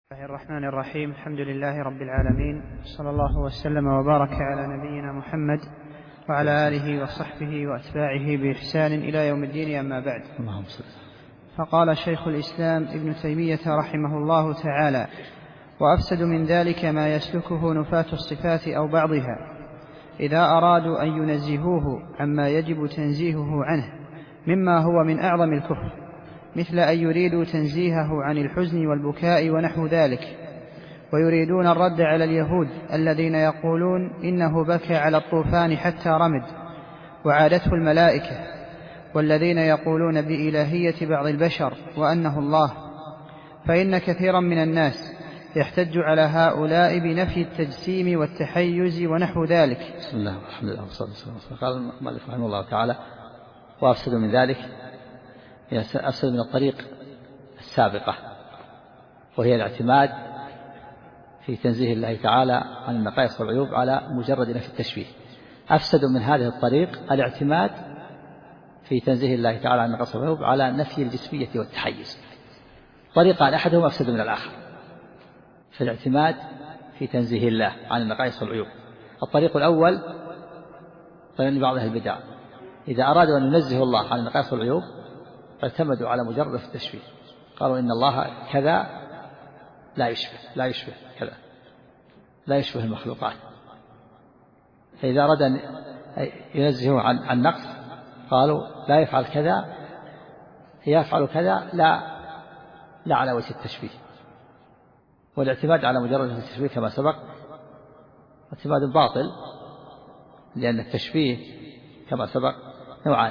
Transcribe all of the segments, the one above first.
الله الرحمن الرحيم. الحمد لله رب العالمين، صلى الله وسلم وبارك على نبينا محمد وعلى آله وصحبه وأتباعه بإحسان إلى يوم الدين، أما بعد. فقال شيخ الإسلام ابن تيمية رحمه الله تعالى: وأفسد من ذلك ما يسلكه نفاة الصفات أو بعضها إذا أرادوا أن ينزهوه عما يجب تنزيهه عنه مما هو من أعظم الكفر، مثل أن يريدوا تنزيهه عن الحزن والبكاء ونحو ذلك، ويريدون الرد على اليهود الذين يقولون إنه بكى على الطوفان حتى رمد وعادته الملائكة، والذين يقولون بإلهية بعض البشر وأنه الله. فإن كثيرا من الناس يحتج على هؤلاء بنفي التجسيم والتحيز ونحو ذلك. بسم الله والحمد لله والصلاة والسلام. قال المؤلف رحمه الله تعالى: وأفسد من ذلك، أفسد من الطريق السابقة، وهي الاعتماد في تنزيه الله تعالى عن النقائص والعيوب على مجرد نفي التشبيه. أفسد من هذه الطريق الاعتماد في تنزيه الله تعالى عن النقائص والعيوب على نفي الجسمية والتحيز. طريقان أحدهم أفسد من الآخر في الاعتماد في تنزيه الله عن النقائص والعيوب. الطريق الأول طريق بعض أهل البدع، إذا أرادوا أن ينزهوا الله عن النقائص والعيوب اعتمدوا على مجرد التشبيه، قالوا إن الله كذا لا يشبه كذا، لا يشبه المخلوقات. فإذا أراد أن ينزهوا عن نقص قالوا لا يفعل كذا، يفعل كذا لا على وجه التشبيه. والاعتماد على مجرد التشبيه كما سبق اعتماد باطل، لأن التشبيه كما سبق نوعان: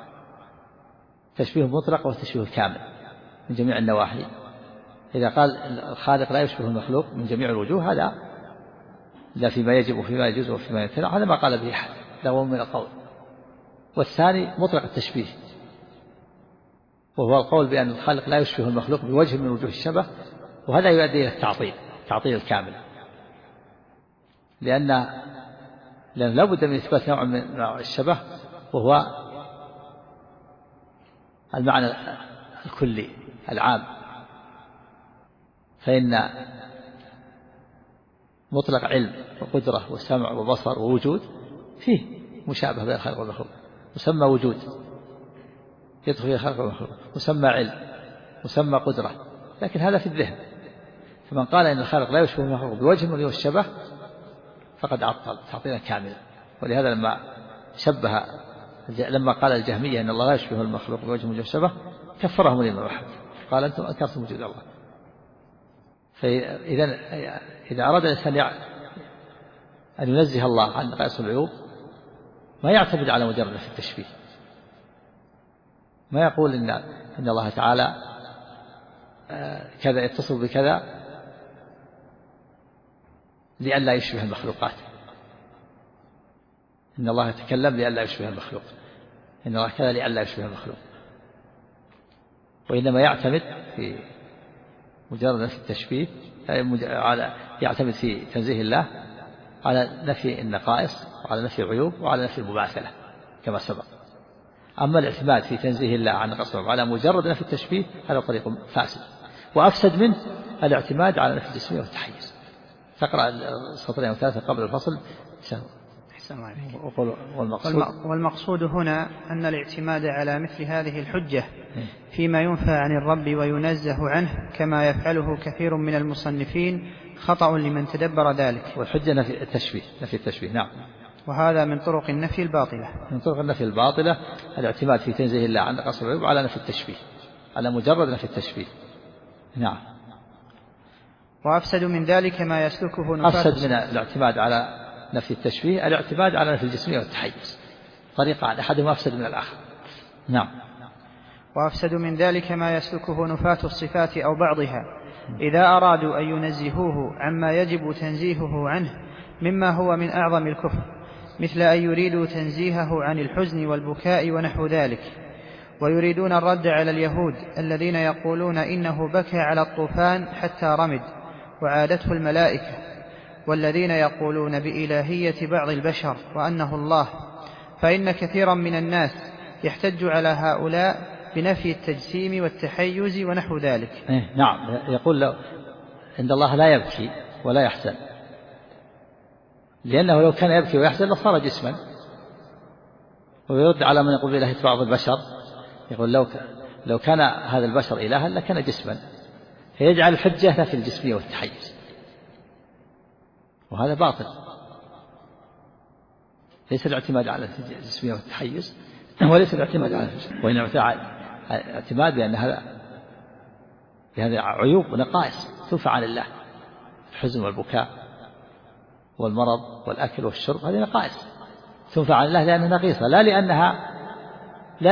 تشبيه مطلق والتشبيه الكامل من جميع النواحي. إذا قال الخالق لا يشبه المخلوق من جميع الوجوه، هذا لا فيما يجب وفيما يجوز وفيما يمتنع، هذا ما قال به أحد، لا هو من القول. والثاني مطلق التشبيه، وهو القول بأن الخالق لا يشبه المخلوق بوجه من وجوه الشبه، وهذا يؤدي إلى التعطيل الكامل، لأن لا بد من إثبات نوع من الشبه، وهو المعنى الكلي العام. فإن مطلق علم وقدرة وسمع وبصر ووجود فيه مشابه بين الخالق والمخلوق، مسمى وجود يدخل فيه الخالق والمخلوق، مسمى علم، مسمى قدرة، لكن هذا في الذهن. فمن قال إن الخالق لا يشبه المخلوق بوجه من وجوه الشبه فقد عطل تعطيلا كاملا. ولهذا لما قال الجهمية إن الله لا يشبه المخلوق بوجه من وجوه الشبه كفرهم الإمام أحمد، قال أنتم أنكرتم وجود الله. إذا أراد الإنسان أن ينزه الله عن نقائص العيوب ما يعتمد على مجرد في التشبيه، ما يقول إن الله تعالى كذا يتصل بكذا لئلا يشبه المخلوقات، إن الله يتكلم لئلا يشبه المخلوق، إن الله كذا لئلا يشبه المخلوق. وإنما يعتمد في مجرد في التشبيه يعتمد في تنزيه الله على نفي النقائص وعلى نفي العيوب وعلى نفي المماثلة كما سبق. أما الاعتماد في تنزيه الله عن نقص على مجرد نفي التشبيه هذا طريق فاسد، وأفسد منه الاعتماد على نفي الجسمية والتحيز. تقرأ السطرين والثلاثة قبل الفصل. والمقصود هنا أن الاعتماد على مثل هذه الحجة فيما ينفى عن الرب وينزه عنه كما يفعله كثير من المصنفين خطأ لمن تدبر ذلك. والحجة نفي التشبيه نعم. وهذا من طرق النفي الباطلة. من طرق النفي الباطلة الاعتماد في تنزيه الله عن نقص العيوب على نفي التشبيه، على مجرد نفي التشبيه. نعم. وأفسد من ذلك ما يسلكه أفسد من الاعتماد على نفي التشبيه الاعتماد على نفي الجسمية والتحيز. طريقان أحدهما أفسد من الآخر. نعم. وأفسد من ذلك ما يسلكه نفاة الصفات أو بعضها إذا أرادوا أن ينزهوه عما يجب تنزيهه عنه مما هو من أعظم الكفر، مثل أن يريدوا تنزيهه عن الحزن والبكاء ونحو ذلك، ويريدون الرد على اليهود الذين يقولون إنه بكى على الطوفان حتى رمد وعادته الملائكة، والذين يقولون بإلهية بعض البشر وأنه الله. فإن كثيرا من الناس يحتج على هؤلاء بنفي التجسيم والتحيز ونحو ذلك. نعم. يقول عند الله لا يبكي ولا يحزن، لأنه لو كان يبكي ويحزن لصار جسما. ويرد على من يقول بإلهية بعض البشر، يقول لو كان هذا البشر إلها لكان جسما، فيجعل الحجة في الجسمية والتحيز، وهذا باطل. ليس الاعتماد على الجسمية والتحيز، وليس الاعتماد على الجسم، وإنما الاعتماد بأن هذا عيوب ونقائص تنفع عن الله. الحزن والبكاء والمرض والأكل والشرب هذه نقائص تنفع عن الله لأنها نقيصة، لا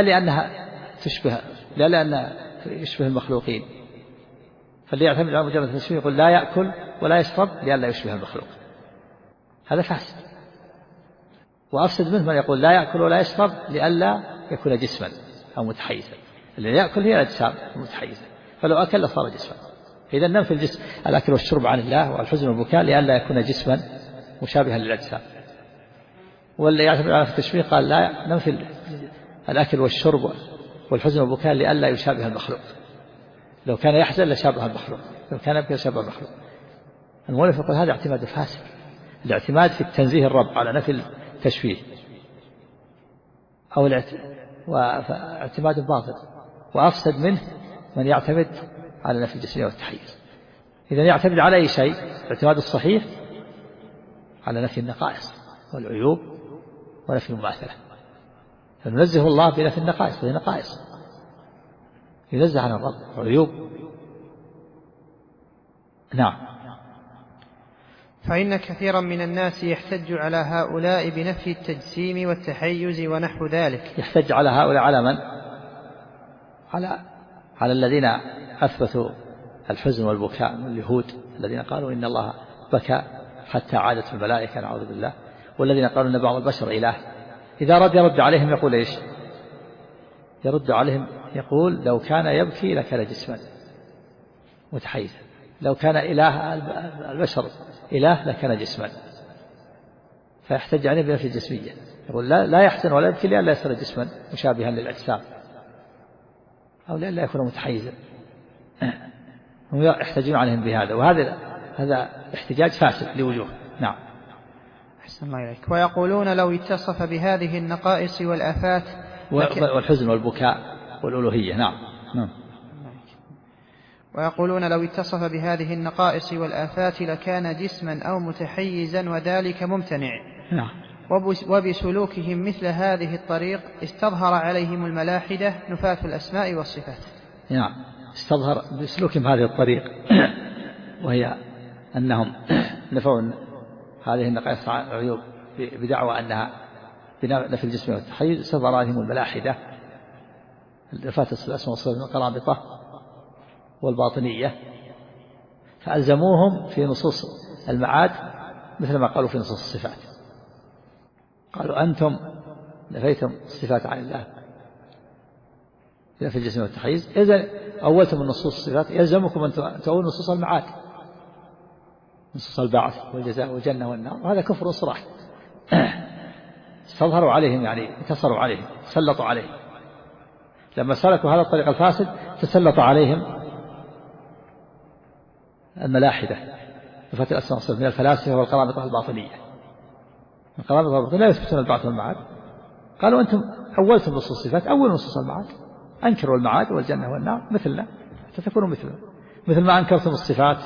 لأنها يشبه المخلوقين. فاللي يعتمد على مجرد التشبيه يقول لا يأكل ولا يشرب لئلا يشبه المخلوق، هذا فاسد. وأفسد منه من يقول لا يأكل ولا يشرب لئلا يكون جسما أو متحيزا. اللي يأكل هي الأجسام المتحيزة، فلو أكل لصار جسما. إذا ننفي الجسم الأكل والشرب عن الله والحزن والبكاء لئلا يكون جسما مشابها للأجسام. واللي يعتمد على التشبيه قال لا ننفي الأكل والشرب والحزن والبكاء لئلا يشابه المخلوق. لو كان يحزن لشابه المخلوق، لو كان يبكي لشابه المخلوق. المؤلف يقول هذا اعتماد فاسد، الاعتماد في التنزيه الرب على نفي التشبيه أو اعتماد باطل، وأفسد منه من يعتمد على نفي الجسمية والتحيز. إذا يعتمد على أي شيء، الاعتماد الصحيح على نفي النقائص والعيوب ونفي المماثلة. فننزه الله بنفي النقائص، هذه نقائص ينزه عن الرب وعيوب. نعم. فإن كثيرا من الناس يحتج على هؤلاء بنفي التجسيم والتحيز ونحو ذلك. يحتج على هؤلاء على من؟ على الذين أثبتوا الحزن والبكاء من اليهود، الذين قالوا إن الله بكى حتى عادت الملائكة نعوذ بالله، والذين قالوا إن بعض البشر إله. إذا يرد عليهم يقول إيش؟ يرد عليهم يقول لو كان يبكي لكان جسما متحيزا، لو كان إله البشر إله لكان جسما. فيحتج عليه بنفي الجسمية، يقول لا يحزن ولا يبكي لئلا يصير جسما مشابها للأجسام أو لئلا يكون متحيزا. هم يحتجون عليهم بهذا، وهذا احتجاج فاسد لوجوه. نعم. أحسن الله إليك. ويقولون لو اتصف بهذه النقائص والآفات والحزن والبكاء والألوهية. نعم. ويقولون لو اتصف بهذه النقائص والآفات لكان جسما أو متحيزا وذلك ممتنع. نعم. وبسلوكهم مثل هذه الطريق استظهر عليهم الملاحدة نفاة الأسماء والصفات. نعم. استظهر بسلوكهم هذه الطريق، وهي أنهم نفوا هذه النقائص والعيوب بدعوى أنها بنفي الجسم والتحيز. استظهر عليهم الملاحدة نفاة الأسماء والصفات من القرامطة والباطنية، فألزموهم في نصوص المعاد مثل ما قالوا في نصوص الصفات. قالوا أنتم نفيتم الصفات عن الله في الجسم والتحيز، إذا أولتم النصوص الصفات يلزمكم أن تؤولوا نصوص المعاد، نصوص البعث والجزاء والجنة والنار، وهذا كفر صراح. استظهروا عليهم يعني انتصروا عليهم، سلطوا عليهم. لما سلكوا هذا الطريق الفاسد تسلط عليهم الملاحدة نفاة الأسماء والصفات من الفلاسفة والقرامطة الباطنية. القرامطة الباطنية لا يثبتون البعث والمعاد، قالوا أنتم أولتم نصوص الصفات، أول نصوص المعاد، أنكروا المعاد والجنة والنار مثلنا تكونوا مثلنا، مثل ما أنكرتم الصفات.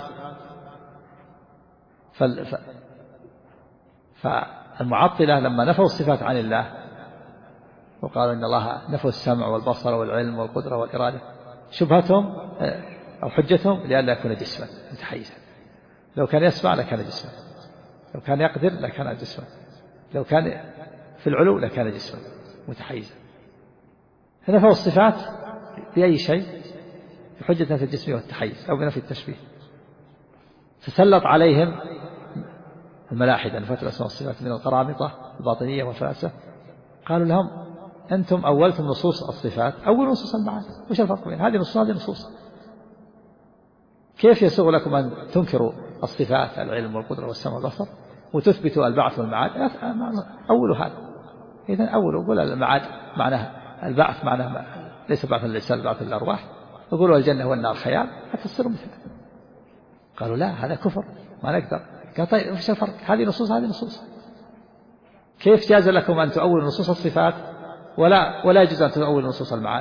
فالمعطلة لما نفوا الصفات عن الله وقالوا إن الله نفوا السمع والبصر والعلم والقدرة والإرادة، شبهتهم أو حجتهم لئلا يكون جسما متحيزا. لو كان يسمع لكان جسما، لو كان يقدر لكان جسما، لو كان في العلو لكان جسما متحيزا. فنفوا الصفات بأي شيء، بحجة في الجسم والتحيز أو بنفي التشبيه. فسلط عليهم الملاحدة نفاة الأسماء والصفات من القرامطة الباطنية والفلاسفة، قالوا لهم أنتم أولتم نصوص الصفات، أول نصوص المعاد، وش الفرق بين هذه النصوص وهذه النصوص؟ كيف يسوغ لكم أن تنكروا الصفات العلم والقدرة والسمع والبصر وتثبتوا البعث والمعاد؟ أولوا هذا. إذن أولوا، قول المعاد معناه البعث، معناه ليس بعث الإنسان، بعث الأرواح، وقولوا الجنة والنار خيال حتى تصيروا مثله. قالوا لا هذا كفر ما نقدر. قال طيب وش الفرق؟ هذه نصوص هذه نصوص، كيف جاز لكم أن تؤولوا نصوص الصفات ولا يجوز أن تؤولوا نصوص المعاد؟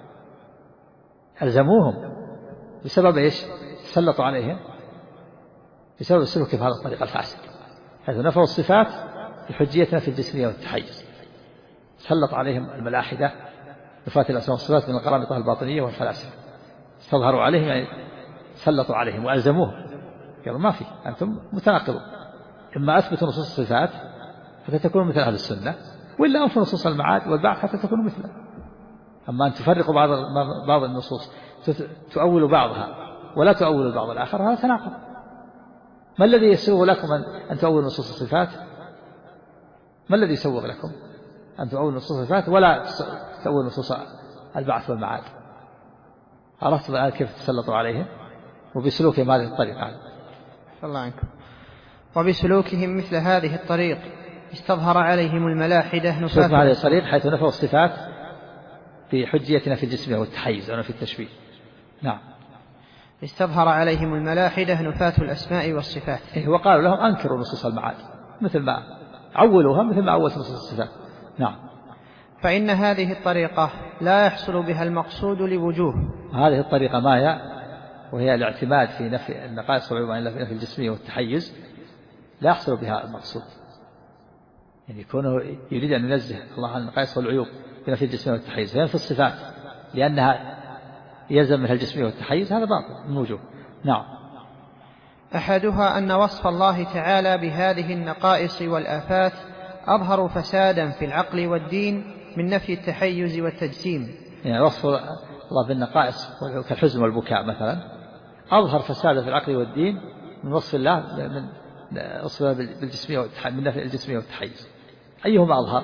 ألزموهم بسبب إيش؟ سلطوا عليهم بسبب السلوك في هذا الطريق الفاسد، حيث نفوا الصفات بحجيتنا في الجسمية والتحيز. سلط عليهم الملاحدة نفاة الأسماء والصفات من القرامطة الباطنية والفلاسفة، استظهروا عليهم يعني سلطوا عليهم وألزموهم، قالوا ما في، أنتم متناقضون، إما أثبتوا نصوص الصفات حتى تكونوا مثل أهل السنة، وإلا أنفوا نصوص المعاد والبعث حتى تكونوا مثله. أما أن تفرقوا بعض النصوص تؤولوا بعضها ولا تؤولوا البعض الآخر هذا تناقض. ما الذي يسوغ لكم أن تؤولوا نصوص الصفات؟ ما الذي يسوغ لكم أن تؤولوا نصوص الصفات ولا تؤولوا نصوص البعث والمعاد؟ عرفتم الآن كيف تسلطوا عليهم وبسلوكهم هذه الطريقة. الله عنكم. وبسلوكهم مثل هذه الطريق استظهر عليهم الملاحدة نفاة هذه الطريق حيث نفوا الصفات في حجيتنا في الجسم والتحيز أو في التشبيه. نعم. استظهر عليهم الملاحدة نفاة الأسماء والصفات. وقالوا لهم أنكروا نصوص المعاد مثل ما عولوها مثل ما عولت نصوص الصفات. نعم. فإن هذه الطريقة لا يحصل بها المقصود لوجوه. هذه الطريقة ما هي؟ وهي الاعتماد في نفي النقائص والعيوب في الجسمية والتحيز، لا يحصل بها المقصود. يعني يكونه يريد أن ينزه الله عن النقائص والعيوب في نفي الجسمية والتحيز فينفي الصفات لأنها يلزم منها الجسمية والتحيز، هذا باطل من وجوه. نعم. أحدها أن وصف الله تعالى بهذه النقائص والآفات أظهر فسادا في العقل والدين من نفي التحيز والتجسيم. يعني وصف الله بالنقائص كالحزن والبكاء مثلا أظهر فسادا في العقل والدين من وصف الله من وصفه بالجسمية والتحيز، من نفي الجسمية والتحيز. أيهما أظهر؟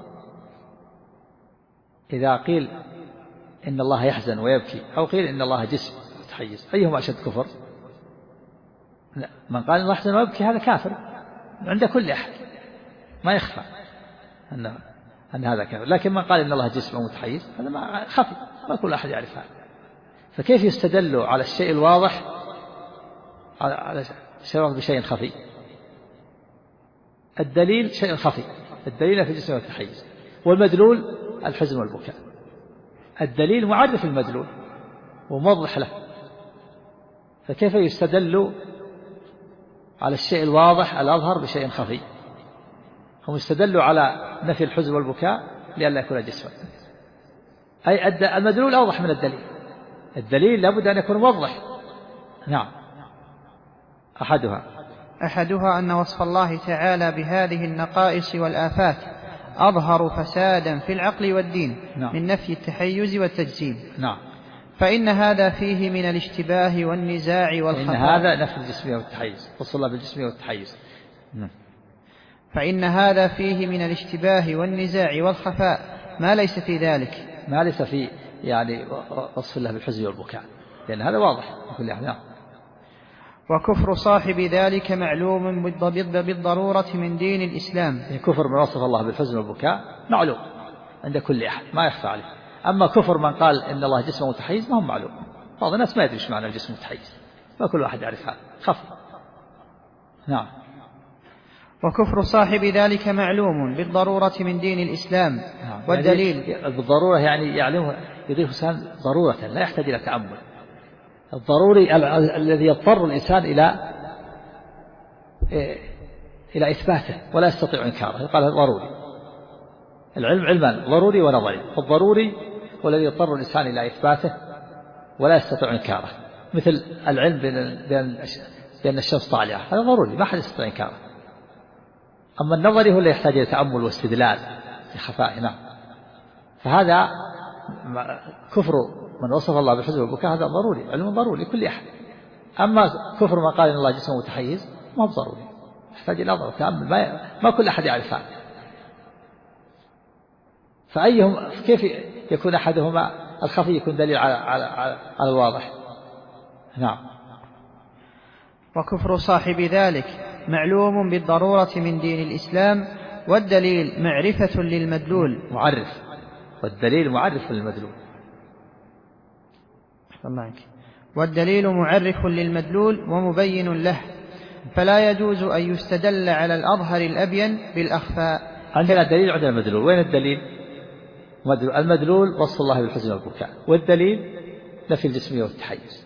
إذا قيل إن الله يحزن ويبكي أو قيل إن الله جسم وتحيز، أيهما أشد كفر؟ لا، من قال إن الله يحزن ويبكي هذا كافر عند كل أحد، ما يخفى أن هذا كافر. لكن من قال إن الله جسم ومتحيز هذا ما خفي، ما كل أحد يعرف هذا. فكيف يستدل على الشيء الواضح على الشيء بشيء خفي؟ الدليل شيء خفي، الدليل في الجسم والتحيز، والمدلول الحزن والبكاء. الدليل معرف المدلول وموضح له، فكيف يستدل على الشيء الواضح الأظهر بشيء خفي؟ هم استدلوا على نفي الحزن والبكاء لئلا يكون جسما، أي المدلول أوضح من الدليل، الدليل لابد أن يكون موضح. نعم. أحدها أن وصف الله تعالى بهذه النقائص والآفات أظهر فسادا في العقل والدين. نعم. من نفي التحيز والتجسيم. نعم. فإن هذا فيه من الاشتباه والنزاع والخفاء. إن هذا نفي الجسمية والتحيز، وصف الله بالجسمية والتحيز. فإن هذا فيه من الاشتباه والنزاع والخفاء ما ليس في ذلك، ما ليس في يعني وصف الله بالحزن والبكاء، لأن هذا واضح بكل أحد. وكفر صاحب ذلك معلوم بالضرورة من دين الإسلام. كفر من وصف الله بالحزن والبكاء معلوم عند كل أحد ما يخفى عليه. أما كفر من قال إن الله جسم متحيز ما هو معلوم، بعض الناس ما يدري ايش معنى الجسم المتحيز، ما كل واحد يعرف هذا، خف. نعم. وكفر صاحب ذلك معلوم بالضرورة من دين الإسلام. نعم. والدليل يعني بالضرورة يعني يعلمه يضيف الإنسان ضرورة لا يحتاج إلى تأمل. الضروري الذي يضطر الإنسان إلى إثباته ولا يستطيع إنكاره، قال ضروري. العلم علمان ضروري ونظري، فالضروري والذي يضطر الإنسان إلى إثباته ولا يستطيع إنكاره، مثل العلم بأن الشمس طالعة، هذا ضروري ما حد يستطيع إنكاره. أما النظري هو اللي يحتاج إلى تأمل واستدلال في خفاء. نعم. فهذا كفر من وصف الله بالحزن والبكاء هذا ضروري، علم ضروري لكل أحد. أما كفر من قال إن الله جسم متحيز ما هو ضروري، يحتاج إلى نظر وتأمل، ما كل أحد يعرف هذا. فأيهم كيف يكون أحدهما الخفي يكون دليل على الواضح؟ نعم. وكفر صاحب ذلك معلوم بالضرورة من دين الإسلام، والدليل معرفة للمدلول. معرف، والدليل معرف للمدلول. الله عنك. والدليل معرف للمدلول ومبين له، فلا يجوز أن يستدل على الأظهر الأبين بالأخفى. عندنا دليل عندنا المدلول. وين الدليل؟ المدلول وصف الله بالحزن والبكاء، والدليل نفي الجسمية والتحيز.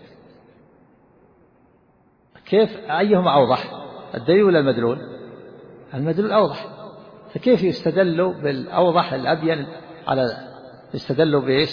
كيف أيهما أوضح، الدليل ولا المدلول؟ المدلول أوضح. فكيف يستدل بالأوضح الأبين على يستدل بإيش؟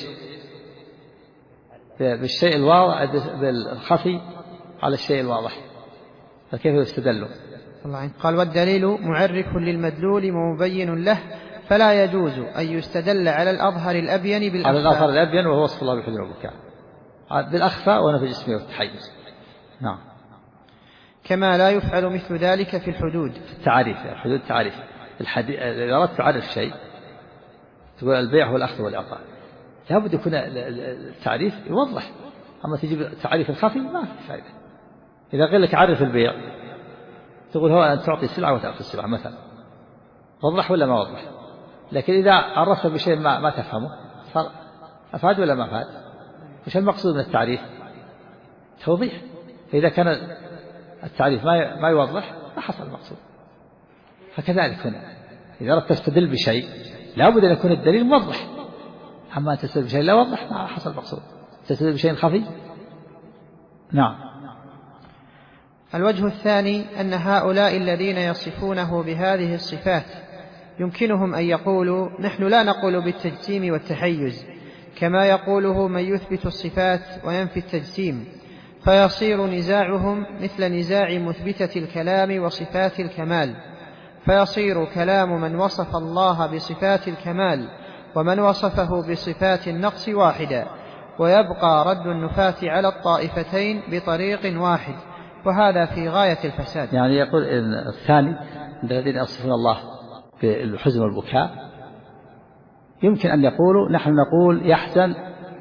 بالشيء الواضح بالخفي على الشيء الواضح، فكيف يستدل؟ قال والدليل معرف للمدلول ومبين له، فلا يجوز أن يستدل على الأظهر الأبين بالأخفى. على الأظهر الأبين وهو وصف الله بالحزن والبكاء، بالأخفى ونفي الجسمية والتحيز. نعم. كما لا يفعل مثل ذلك في الحدود. التعريف، الحدود تعريف. إذا أردت تعرف شيء تقول البيع هو الأخذ والإعطاء، لابد يكون التعريف يوضح. أما تجيب التعريف الخفي ما في فائدة. إذا قيل لك عرف البيع تقول هو أن تعطي سلعة وتأخذ السلعة مثلا، وضح ولا ما وضح؟ لكن إذا عرفت بشيء ما تفهمه صار أفاد ولا ما أفاد؟ وش المقصود من التعريف؟ توضيح. فإذا كان التعريف ما يوضح ما حصل المقصود. فكذلك هنا إذا أردت تستدل بشيء لابد أن يكون الدليل موضح. أما تستدل بشيء لا يوضح ما حصل المقصود. تستدل بشيء خفي. نعم. الوجه الثاني أن هؤلاء الذين يصفونه بهذه الصفات يمكنهم أن يقولوا نحن لا نقول بالتجسيم والتحيز، كما يقوله من يثبت الصفات وينفي التجسيم، فيصير نزاعهم مثل نزاع مثبتة الكلام وصفات الكمال، فيصير كلام من وصف الله بصفات الكمال ومن وصفه بصفات النقص واحدا، ويبقى رد النفاة على الطائفتين بطريق واحد، وهذا في غاية الفساد. يعني يقول الثاني الذين يصفون الله بالحزن والبكاء يمكن أن يقولوا نحن نقول يحزن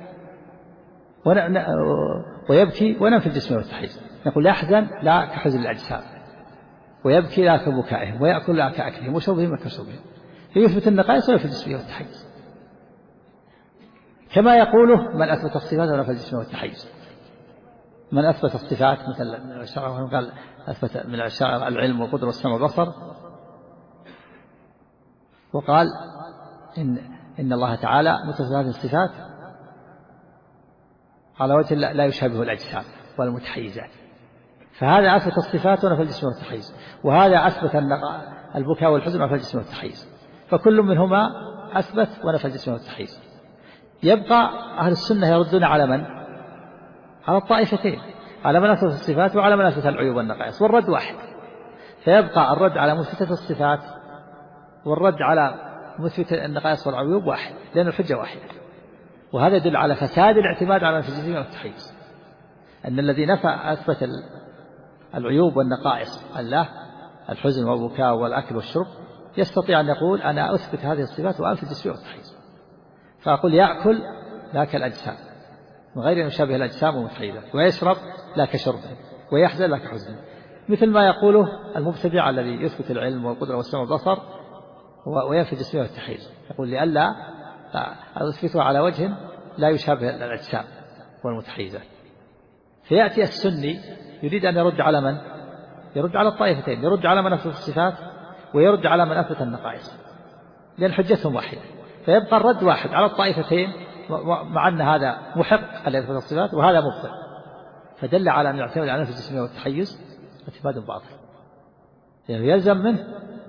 ويبكي وننفي الجسم والتحيز. نقول يحزن لا كحزن الأجسام، ويبكي لا كبكائهم، ويأكل لا كأكلهم، وشربهم كشربهم، فيثبت النقائص وينفي الجسم والتحيز، كما يقوله من أثبت الصفات ونفى الجسم والتحيز. من أثبت الصفات مثل من الأشاعرة قال أثبت من الأشاعرة العلم والقدرة والسمع والبصر، وقال إن الله تعالى متصف هذه الصفات على وجه لا يشابه الأجسام والمتحيزات، فهذا أثبت الصفات ونفى الجسم والتحيز، وهذا أثبت البكاء والحزن ونفى الجسم والتحيز، فكل منهما أثبت ونفى الجسم والتحيز. يبقى أهل السنة يردون على من؟ على الطائفتين، على من أثبت الصفات وعلى من أثبت العيوب والنقائص، والرد واحد. فيبقى الرد على مثبتة الصفات والرد على مثبت النقائص والعيوب واحد، لأن الحجة واحدة. وهذا يدل على فساد الاعتماد على نفي الجسم والتحيز، أن الذي نفى أثبت العيوب والنقائص الله الحزن والبكاء والأكل والشرب يستطيع أن يقول أنا أثبت هذه الصفات وأنفي الجسم والتحيز، فأقول يأكل لا كالأجسام من غير أن يشابه الأجسام والمتحيزات، ويشرب لا كشربه، ويحزن لا كحزنه، مثل ما يقوله المبتدع الذي يثبت العلم والقدرة والسمع والبصر وينفي الجسم والتحيز، يقول لئلا أثبته على وجه لا يشابه الأجسام والمتحيزات. فيأتي السني يريد أن يرد على من؟ يرد على الطائفتين، يرد على من أثبت الصفات ويرد على من أثبت النقائص، لأن حجتهم واحدة. فيبقى الرد واحد على الطائفتين، مع أن هذا محق أن يثبت الصفات وهذا مبطل، فدل على أن يعتمد على نفي الجسم والتحيز اعتماد باطل. يعني يلزم منه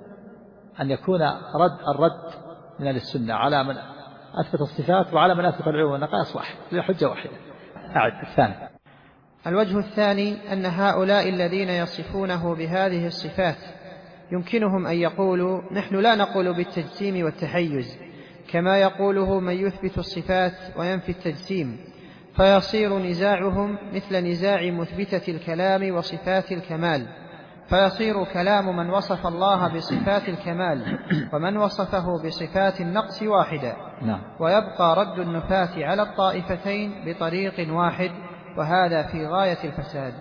أن يكون الرد من أهل السنة على من أثبت الصفات وعلى من أثبت العيوب والنقائص واحد، لحجة واحدة. أعد الثاني. الوجه الثاني أن هؤلاء الذين يصفونه بهذه الصفات يمكنهم أن يقولوا نحن لا نقول بالتجسيم والتحيز، كما يقوله من يثبت الصفات وينفي التجسيم، فيصير نزاعهم مثل نزاع مثبتة الكلام وصفات الكمال، فيصير كلام من وصف الله بصفات الكمال ومن وصفه بصفات النقص واحدا، ويبقى رد النفاة على الطائفتين بطريق واحد، وهذا في غاية الفساد.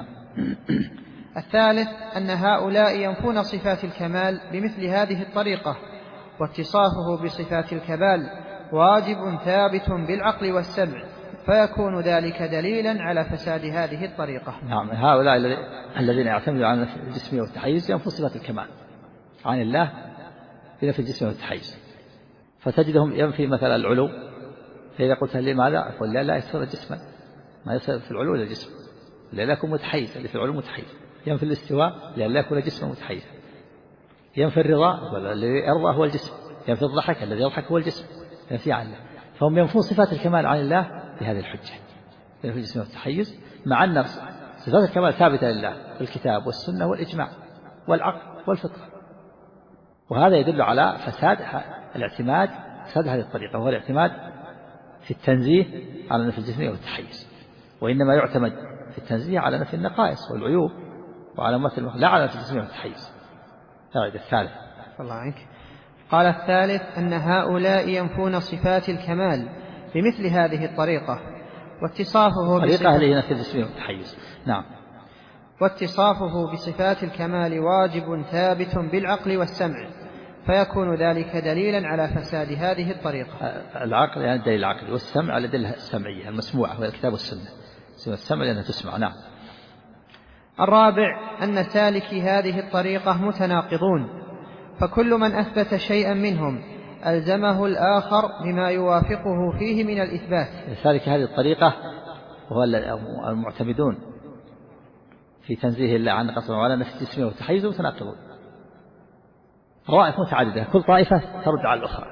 الثالث أن هؤلاء ينفون صفات الكمال بمثل هذه الطريقة، واتصافه بصفات الكمال واجب ثابت بالعقل والسمع، فيكون ذلك دليلا على فساد هذه الطريقة. نعم، هؤلاء الذين يعتمدون على الجسمية والتحيز ينفوا صفات الكمال عن الله إذا في الجسم والتحيز، فتجدهم ينفي مثلا العلو، فإذا قلت لماذا أقول لا يصير جسما، ما يصير في العلو إلا جسم، لا يكون متحيز، اللي في العلو متحيز. ينفي الاستواء لا يكون جسما متحيزا. ينفي الرضا، الذي يرضى هو الجسم. ينفي الضحك، الذي يضحك هو الجسم. ينفي عن الله، فهم ينفون صفات الكمال عن الله بهذه الحجة، في الجسم والتحيز، مع أن صفات الكمال ثابتة لله في الكتاب والسنة والإجماع والعقل والفطرة. وهذا يدل على فساد الاعتماد، فساد هذه الطريقة، وهو الاعتماد في التنزيه على نفي الجسمية والتحيز، وإنما يعتمد في التنزيه على نفي النقائص والعيوب وعلى مثل لا على نفي الجسمية والتحيز. هذا الثالث. الله عنك. قال الثالث أن هؤلاء ينفون صفات الكمال بمثل هذه الطريقة، واتصافه طريقة هذه نفي الجسمية والتحيز. نعم. واتصافه بصفات الكمال واجب ثابت بالعقل والسمع، فيكون ذلك دليلا على فساد هذه الطريقة. العقل يعني الدليل العقلي، والسمع على الدليل السمعية المسموعة وهي الكتاب والسنة. السمع لأنها تسمع. نعم. الرابع أن سالكي هذه الطريقة متناقضون، فكل من أثبت شيئا منهم ألزمه الآخر بما يوافقه فيه من الإثبات. سالك هذه الطريقة وهو المعتمدون في تنزيه الله عن قصر وعلى نفي الجسمية والتحيز متناقضون. طوائف متعددة، كل طائفة ترد على الأخرى.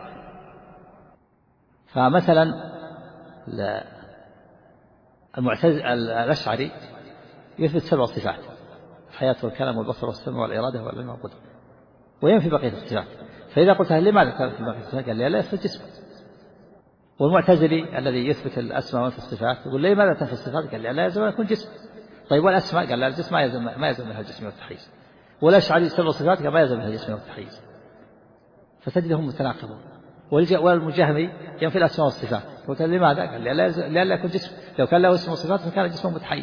فمثلا الأشعري يثبت 7 صفات: الحياة والكلام والبصر والسمع والإرادة والعلم والقدرة، وينفي بقية الصفات. فإذا قلت لماذا تنفي بقية الصفات؟ قال لا يثبت جسم. والمعتزلي الذي يثبت الأسماء وينفي الصفات يقول لماذا تنفي الصفات؟ قال لا يلزم أن يكون جسم. طيب والأسماء؟ قال لا، الجسم ما يلزم منها الجسم والتحيز. والأشعري 7 صفات قال ما يلزم منها الجسم والتحيز. فتجدهم متناقضون. والمجهمي ينفي الأسماء والصفات، قلت لماذا؟ قال لا يكون جسم، لو كان له اسم وصفات فكان جسمه متحيز.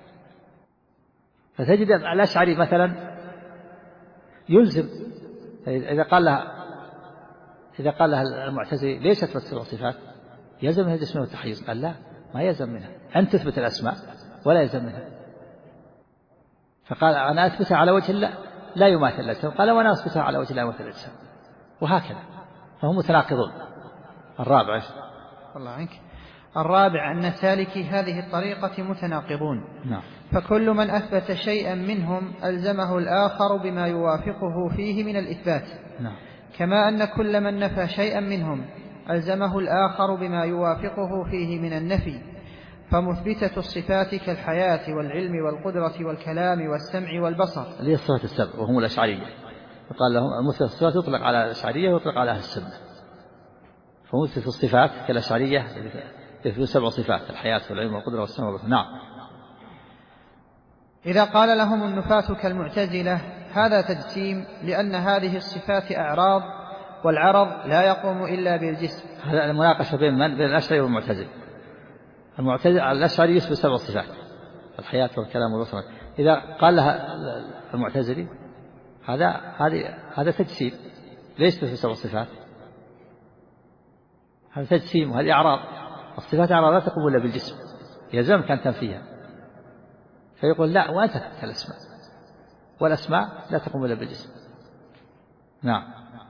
فتجد الأشعري مثلا يلزم، إذا قال لها المعتزلي ليش تثبت 7 صفات؟ يلزم منها الجسم والتحيز. قال لا، ما يلزم منها، أن تثبت الأسماء ولا يلزم منها. فقال أنا أثبتها على وجه لا يماثل الأجسام، قال وأنا أثبتها على وجه لا يماثل الأجسام، وهكذا، فهم متناقضون. الرابع. الله عنك. الرابع أن سالكي هذه الطريقة متناقضون. نعم. فكل من أثبت شيئا منهم ألزمه الآخر بما يوافقه فيه من الإثبات. نعم. كما أن كل من نفى شيئا منهم ألزمه الآخر بما يوافقه فيه من النفي. فمثبتة الصفات كالحياة والعلم والقدرة والكلام والسمع والبصر، هذه الصفات السبع وهم الأشعرية. فقال لهم مثبت الصفات يطلق على الأشعرية ويطلق على أهل السنة. فمثبت الصفات كالأشعرية يثبت 7 صفات: الحياة والعلم والقدرة والسمع والبصر. نعم. إذا قال لهم النفاة كالمعتزلة هذا تجسيم، لأن هذه الصفات أعراض، والعرض لا يقوم إلا بالجسم. هذا المناقشة بين الأشعري والمعتزلة. الأشعري يثبت 7 صفات: الحياة والكلام والبصر. إذا قال لها المعتزلي هذا تجسيم، ليش تثبت 7 صفات؟ هذا تجسيم وهذه أعراض. الصفات أعراض لا تقوم إلا بالجسم، يلزمك أن تنفيها. فيقول لا، وأنت تثبت الأسماء، والأسماء لا تقوم إلا بالجسم. نعم.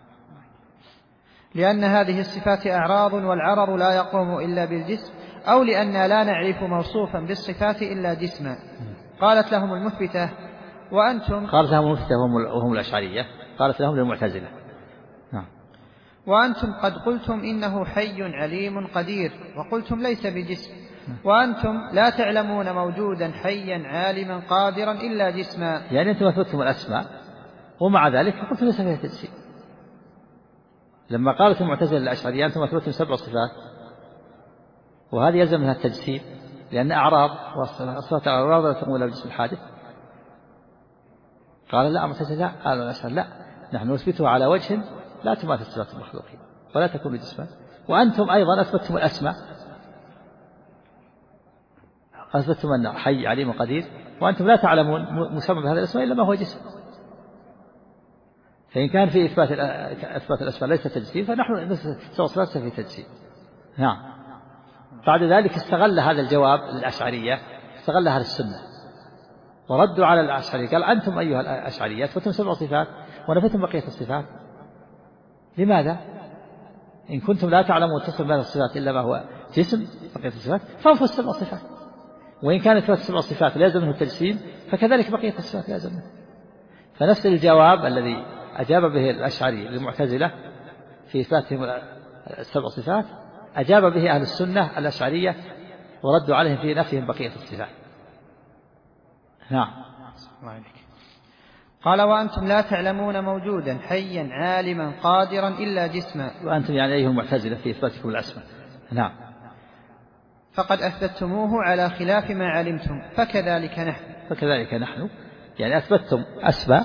لأن هذه الصفات أعراض، والعرض لا يقوم إلا بالجسم، أو لأننا لا نعرف موصوفا بالصفات إلا جسما. قالت لهم المثبتة وهم الأشعرية، قالت لهم للمعتزلة: نعم. وأنتم قد قلتم إنه حي عليم قدير، وقلتم ليس بجسم، وأنتم لا تعلمون موجودا حيا عالما قادرا إلا جسما. يعني أنتم أثبتتم الأسماء ومع ذلك قلتم ليس فيها تجسيم. لما قالت المعتزلة للأشعرية أنتم أثبتتم 7 صفات وهذه يلزم منها التجسيم لأن أعراض، والصفات أعراض لا تقوم إلا بالجسم الحادث. قال لا، المعتزلة قالوا الأشعرية لا، نحن نثبتها على وجه لا تماثل صفات المخلوقين ولا تكون بجسما. وأنتم أيضا أثبتتم الأسماء، أثبتتم أن حي عليم قدير، وأنتم لا تعلمون مسمى بهذا الاسم إلا ما هو جسم. فإن كان في إثبات الأسماء ليس تجسيم، فنحن نثبت 7 صفات في تجسيم. نعم. بعد ذلك استغل هذا الجواب للأشعرية، استغل أهل السنة وردوا على الأشعرية، قال أنتم أيها الأشعرية أثبتتم 7 صفات ونفيتم بقية الصفات، لماذا؟ إن كنتم لا تعلمون تصف بين الصفات إلا ما هو جسم بقية الصفات فانفوا 7 صفات، وإن كانت 7 صفات لا يلزم منه التجسيم فكذلك بقية الصفات لا يلزم منه. فنفس الجواب الذي أجاب به الأشعري للمعتزلة في إثباتهم 7 صفات أجاب به أهل السنة الأشعرية وردوا عليهم في نفيهم بقية الصفات. نعم. قال وأنتم لا تعلمون موجودا حيا عالما قادرا إلا جسما. وأنتم يعني أيها المعتزلة في إثباتكم الأسماء. نعم. فقد أثبتموه على خلاف ما علمتم فكذلك نحن يعني أثبتتم أسماء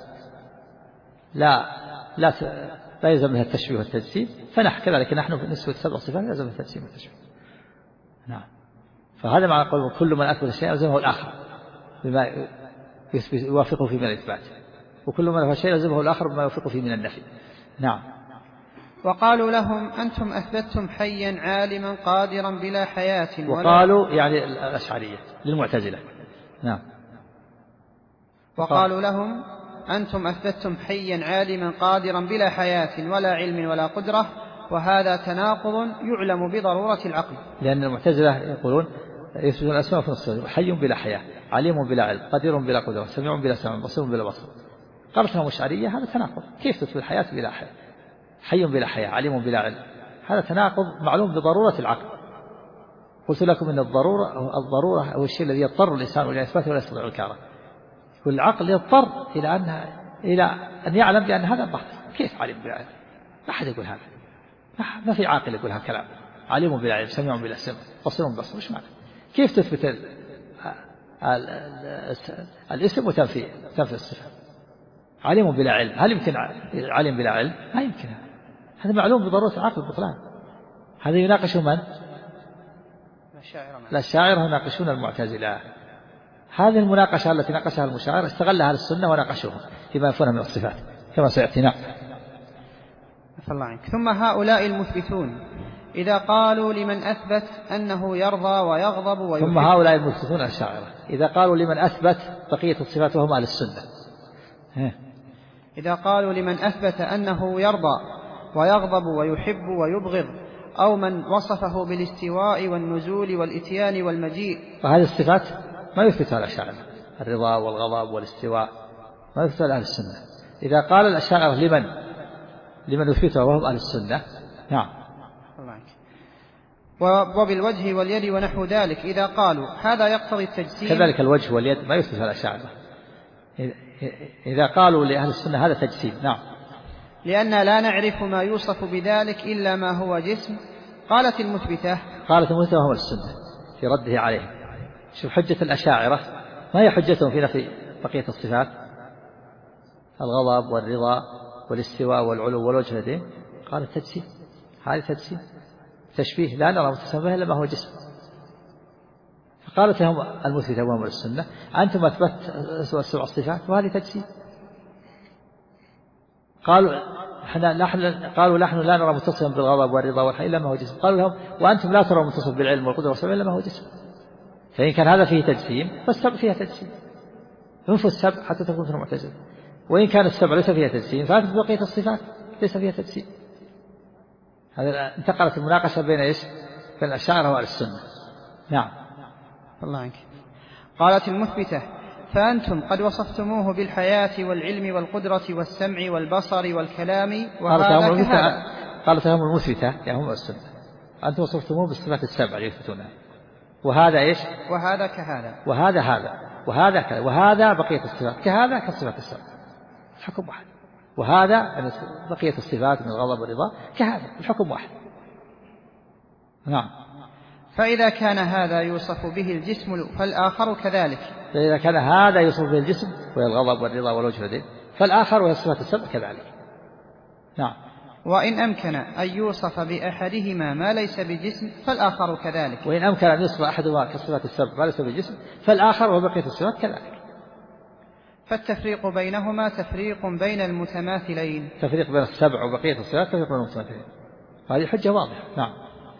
لا يلزم منها التشبيه والتجسيم، فنحن كذلك نحن نثبت 7 صفات لا يلزم منها التجسيم والتشبيه. نعم. فهذا معنى قول كل من أثبت شيئا يلزمه الآخر بما يوافقه فيه من الإثبات، وكل من نفى شيئا يلزمه الآخر بما يوافقه فيه من النفي. نعم. وقالوا لهم أنتم أثبتتم حيا عالما قادرا بلا حياة. وقالوا يعني الأشعرية للمعتزلة. نعم. وقالوا لهم أنتم أثبتتم حيا عالما قادرا بلا حياة ولا علم ولا قدرة، وهذا تناقض يعلم بضرورة العقل. لأن المعتزلة يقولون يثبتون الأسماء في الصفات، حي بلا حياة، عليم بلا علم، قدير بلا قدرة، سميع بلا سمع، بصير بلا بصر. قالت لهم الأشعرية هذا تناقض، كيف تثبت الحياة بلا حياة؟ حي بلا حياة، عليم بلا علم، هذا تناقض معلوم بضرورة العقل. قلت لكم أن الضرورة هو الشيء الذي يضطر الإنسان إلى إثباته ولا يستطيع الإنكاره. والعقل يضطر إلى أن يعلم بأن هذا باطل. كيف علم بلا علم؟ ما أحد يقول هذا، ما في عاقل يقول هذا الكلام. عليم بلا علم، سميع بلا سمع، بصير بصر، وش معنى؟ كيف تثبت الاسم وتنفي الصفة؟ عليم بلا علم، هل يمكن علم بلا علم؟ ما يمكن. هذا معلوم بضرورة العقل البطلان. هذا يناقش من؟ الأشاعرة يناقشون المعتزلة. هذه المناقشة التي ناقشها المشاعر استغلها أهل السنة وناقشوهم فيما يفهم من الصفات كما سيأتي. نعم. ثم هؤلاء المثبتون إذا قالوا لمن أثبت أنه يرضى ويغضب ويحب. ثم هؤلاء المثبتون الأشاعرة إذا قالوا لمن أثبت بقية الصفات وهم أهل السنة، إذا قالوا لمن أثبت أنه يرضى ويغضب ويحب ويبغض، أو من وصفه بالاستواء والنزول والإتيان والمجيء. فهذه الصفات ما يثبتها الأشاعرة، الرضا والغضب والاستواء ما يثبتها أهل السنة. إذا قال الأشاعرة لمن يثبتها وهم أهل السنة. نعم. وبالوجه واليد ونحو ذلك إذا قالوا هذا يقتضي التجسيم. كذلك الوجه واليد ما يثبتها الأشاعرة إذا قالوا لأهل السنة هذا تجسيم. نعم. لأن لا نعرف ما يوصف بذلك إلا ما هو جسم. قالت المثبتة وهم السنة في رده عليهم. شوف حجة الأشاعرة ما هي حجتهم في نفي بقية الصفات؟ الغضب والرضا والاستواء والعلو والوجه واليدين. قال التجسيم، هذا تجسيم تشبيه لا نرى متسمى إلا ما هو جسم. فقالت لهم المثبتة وهم السنة أنتم أثبت 7 صفات وهذه تجسيم. قالوا نحن لا نرى متصفا بالغضب والرضا والحي إلا ما هو جسم. قالوا لهم وأنتم لا ترون متصف بالعلم والقدرة والسمع إلا ما هو جسم. فإن كان هذا فيه تجسيم فالسبع فيها تجسيم، ينفوا السبع حتى تكون في المعتزلة. وإن كان السبع ليس فيها تجسيم فأثبت بقية الصفات ليس فيها تجسيم. هذا انتقلت المناقشة بين الأشاعرة وأهل السنة. نعم. الله عنك. قالت المثبتة فأنتم قد وصفتموه بالحياة والعلم والقدرة والسمع والبصر والكلام، وهذا كهذا. قالت لهم المثبتة يا هم السنة أنتم وصفتموه بالصفات السبع يثبتونها، وهذا إيش؟ وهذا كهذا، وهذا وهذا كذا، وهذا بقية الصفات كهذا كالصفات السبع، الحكم واحد. وهذا بقية الصفات من الغضب والرضا كهذا، الحكم واحد. نعم. فإذا كان هذا يوصف به الجسم فالآخر كذلك. فإذا كان هذا يوصف به الجسم وهي الغضب والرضا والوجه واليدين فالآخر وهي الصفات السبع كذلك. نعم. وإن أمكن أن يوصف بأحدهما ما ليس بجسم فالآخر كذلك. وإن أمكن أن يوصف أحدهما كالصفات السبع ما ليس بجسم فالآخر وبقية الصفات كذلك. فالتفريق بينهما تفريق بين المتماثلين. تفريق بين السبع وبقية الصفات تفريق بين المتماثلين، هذه حجة واضحة. نعم.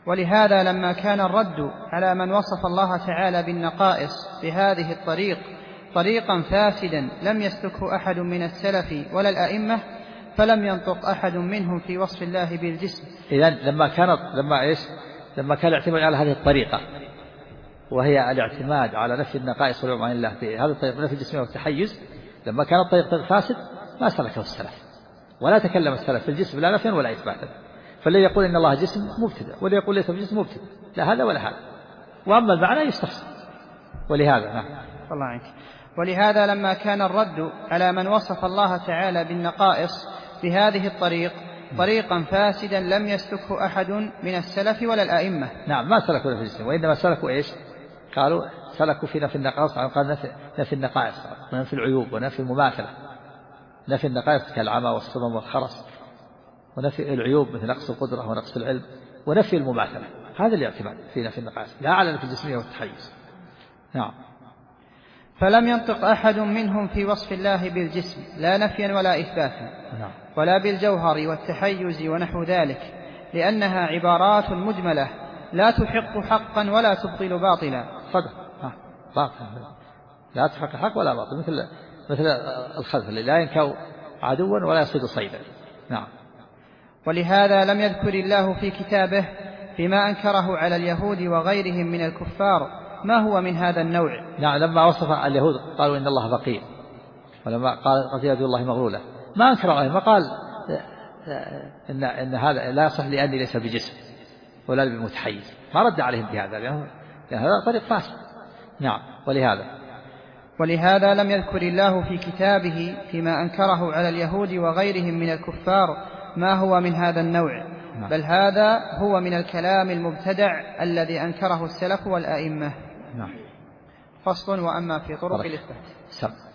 ولهذا لما كان الرد على من وصف الله تعالى بالنقائص بهذه الطريق طريقا فاسدا لم يسلكه أحد من السلف ولا الأئمة، فلم ينطق أحد منهم في وصف الله بالجسم. إذن لما كان الاعتماد على هذه الطريقة، وهي الاعتماد على نفي النقائص والعلوم عن الله في هذا الطريق، نفي الجسم والتحيز، لما كان الطريق فاسد ما سلكه السلف، ولا تكلم السلف في الجسم لا نفيا ولا إثباتا. فالذي يقول إن الله جسم مبتدع، والذي يقول ليس بجسم مبتدع، لا هذا ولا هذا، وأما المعنى يستفسر. ولهذا الله عنك. ولهذا لما كان الرد على من وصف الله تعالى بالنقائص بهذه الطريق طريقا فاسدا لم يسلكه أحد من السلف ولا الأئمة. نعم، ما سلكوا في الجسم، وإنما سلكوا إيش؟ قالوا سلكوا في نفي النقائص، قال نفي النقائص ونفي العيوب ونفي المماثلة. نفي النقائص كالعمى والصمم والخرس، ونفي العيوب مثل نقص القدرة ونقص العلم، ونفي المماثلة. هذا الاعتماد في نفي النقائص، لا على نفي الجسمية والتحيز. نعم. فلم ينطق أحد منهم في وصف الله بالجسم لا نفيا ولا إثباتا، ولا بالجوهر والتحيز ونحو ذلك، لأنها عبارات مجملة لا تحق حقا ولا تبطل باطلا. صدق، باطل، لا تحق حق ولا باطل، مثل الخذف اللي لا ينكو عدوا ولا يصيد صيدا. نعم. ولهذا لم يذكر الله في كتابه فيما أنكره على اليهود وغيرهم من الكفار ما هو من هذا النوع. نعم، لما وصف اليهود قالوا إن الله فقير، ولما قال يد الله مغلولة ما أنكر عليه، ما قال إن هذا لا يصح لأني ليس بجسم ولا بمتحيز، ما رد عليهم بهذا، لأن هذا طريق فاسد. نعم. ولهذا لم يذكر الله في كتابه فيما أنكره على اليهود وغيرهم من الكفار ما هو من هذا النوع، بل هذا هو من الكلام المبتدع الذي أنكره السلف والأئمة. نعم. فصل. وأما في طرق الإثبات